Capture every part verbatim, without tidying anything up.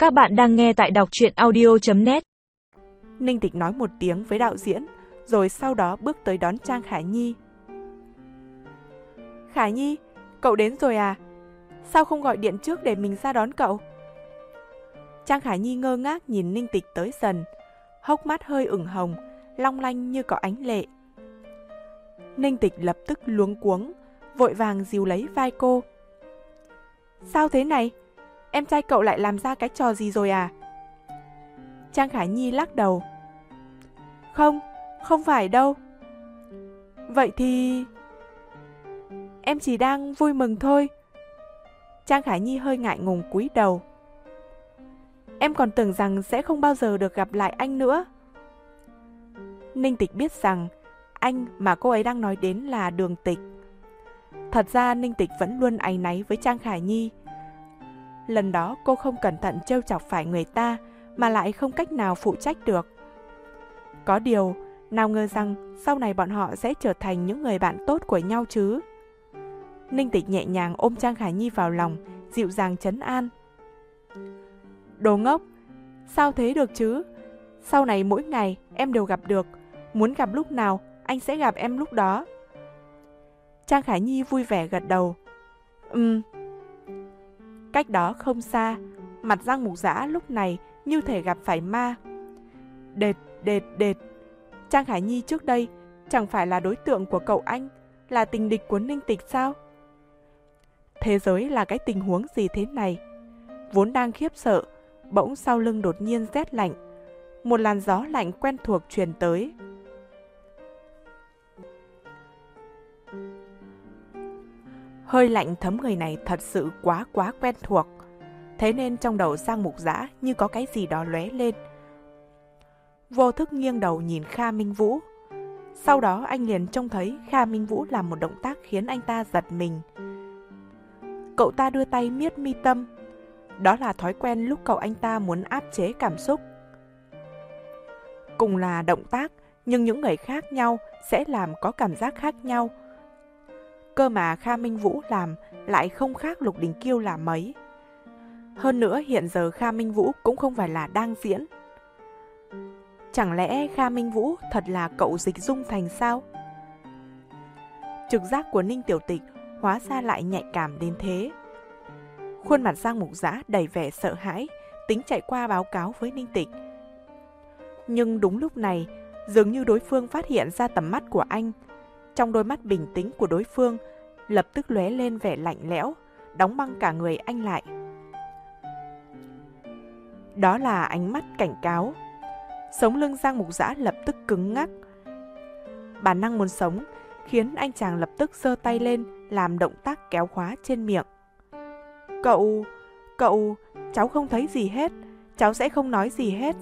Các bạn đang nghe tại đọc truyện audio chấm net. Ninh Tịch nói một tiếng với đạo diễn, rồi sau đó bước tới đón Trang Khả Nhi. Khả Nhi, cậu đến rồi à? Sao không gọi điện trước để mình ra đón cậu? Trang Khả Nhi ngơ ngác nhìn Ninh Tịch tới dần, hốc mắt hơi ửng hồng, long lanh như có ánh lệ. Ninh Tịch lập tức luống cuống, vội vàng dìu lấy vai cô. Sao thế này? Em trai cậu lại làm ra cái trò gì rồi à? Trang Khả Nhi lắc đầu. Không, không phải đâu. Vậy thì... Em chỉ đang vui mừng thôi. Trang Khả Nhi hơi ngại ngùng cúi đầu. Em còn tưởng rằng sẽ không bao giờ được gặp lại anh nữa. Ninh Tịch biết rằng anh mà cô ấy đang nói đến là Đường Tịch. Thật ra Ninh Tịch vẫn luôn áy náy với Trang Khả Nhi. Lần đó cô không cẩn thận trêu chọc phải người ta mà lại không cách nào phụ trách được. Có điều, nào ngờ rằng sau này bọn họ sẽ trở thành những người bạn tốt của nhau chứ. Ninh Tịch nhẹ nhàng ôm Trang Khả Nhi vào lòng, dịu dàng trấn an. Đồ ngốc, sao thế được chứ? Sau này mỗi ngày em đều gặp được, muốn gặp lúc nào anh sẽ gặp em lúc đó. Trang Khả Nhi vui vẻ gật đầu. Ừm. Cách đó không xa, mặt Giang Mục Dã lúc này như thể gặp phải ma. Đệt, đệt, đệt. Trang Khả Nhi trước đây chẳng phải là đối tượng của cậu anh, là tình địch của Ninh Tịch sao? Thế giới là cái tình huống gì thế này? Vốn đang khiếp sợ, bỗng sau lưng đột nhiên rét lạnh. Một làn gió lạnh quen thuộc truyền tới. Hơi lạnh thấm người này thật sự quá quá quen thuộc. Thế nên trong đầu Giang Mục Dã như có cái gì đó lóe lên. Vô thức nghiêng đầu nhìn Kha Minh Vũ. Sau đó anh liền trông thấy Kha Minh Vũ làm một động tác khiến anh ta giật mình. Cậu ta đưa tay miết mi tâm. Đó là thói quen lúc cậu anh ta muốn áp chế cảm xúc. Cùng là động tác, nhưng những người khác nhau sẽ làm có cảm giác khác nhau. Cơ mà Kha Minh Vũ làm lại không khác Lục Đình Kiêu làm mấy. Hơn nữa hiện giờ Kha Minh Vũ cũng không phải là đang diễn. Chẳng lẽ Kha Minh Vũ thật là cậu Dịch Dung Thành sao? Trực giác của Ninh Tiểu Tịch hóa ra lại nhạy cảm đến thế. Khuôn mặt Giang Mục Dã đầy vẻ sợ hãi, tính chạy qua báo cáo với Ninh Tịch. Nhưng đúng lúc này, dường như đối phương phát hiện ra tầm mắt của anh. Trong đôi mắt bình tĩnh của đối phương lập tức lóe lên vẻ lạnh lẽo, đóng băng cả người anh lại. Đó là ánh mắt cảnh cáo. Sống lưng Giang Mục Dã lập tức cứng ngắc. Bản năng muốn sống khiến anh chàng lập tức giơ tay lên làm động tác kéo khóa trên miệng. Cậu, cậu, cháu không thấy gì hết, cháu sẽ không nói gì hết.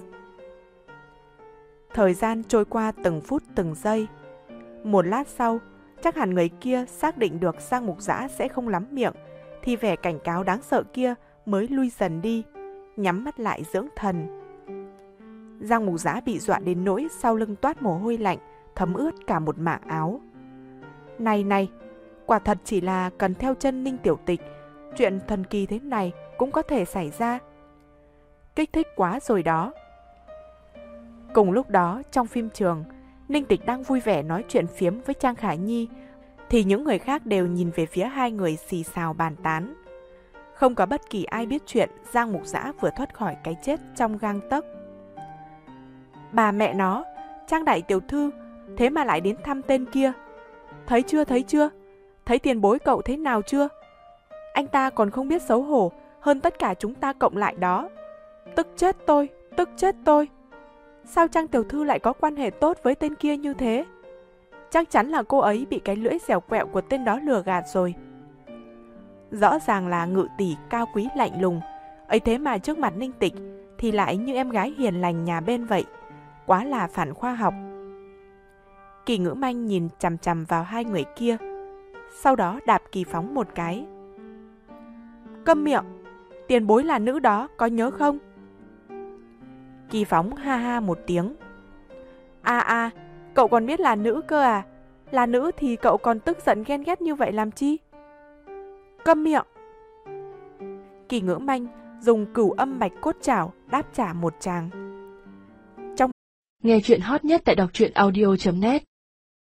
Thời gian trôi qua từng phút từng giây. Một lát sau, chắc hẳn người kia xác định được Giang Mục Dã sẽ không lắm miệng, thì vẻ cảnh cáo đáng sợ kia mới lui dần đi, nhắm mắt lại dưỡng thần. Giang Mục Dã bị dọa đến nỗi sau lưng toát mồ hôi lạnh, thấm ướt cả một mảng áo. Này này, quả thật chỉ là cần theo chân Ninh Tiểu Tịch, chuyện thần kỳ thế này cũng có thể xảy ra. Kích thích quá rồi đó. Cùng lúc đó, trong phim trường, Ninh Tịch đang vui vẻ nói chuyện phiếm với Trang Khả Nhi, thì những người khác đều nhìn về phía hai người xì xào bàn tán. Không có bất kỳ ai biết chuyện Giang Mục Dã vừa thoát khỏi cái chết trong gang tấc. Bà mẹ nó, Trang đại tiểu thư, thế mà lại đến thăm tên kia. Thấy chưa, thấy chưa? Thấy tiền bối cậu thế nào chưa? Anh ta còn không biết xấu hổ hơn tất cả chúng ta cộng lại đó. Tức chết tôi, tức chết tôi. Sao Trang tiểu thư lại có quan hệ tốt với tên kia như thế? Chắc chắn là cô ấy bị cái lưỡi dẻo quẹo của tên đó lừa gạt rồi. Rõ ràng là ngự tỷ cao quý lạnh lùng, ấy thế mà trước mặt Ninh Tịch thì lại như em gái hiền lành nhà bên vậy. Quá là phản khoa học. Kỳ Ngữ Manh nhìn chằm chằm vào hai người kia, sau đó đạp Kỳ Phóng một cái. Câm miệng, tiền bối là nữ đó, có nhớ không? Kỳ Phóng ha ha một tiếng. À à, cậu còn biết là nữ cơ à? Là nữ thì cậu còn tức giận ghen ghét như vậy làm chi? Câm miệng. Kỳ Ngữ Manh dùng cửu âm bạch cốt chảo đáp trả một tràng. Nghe chuyện hot nhất tại đọc truyện audio chấm net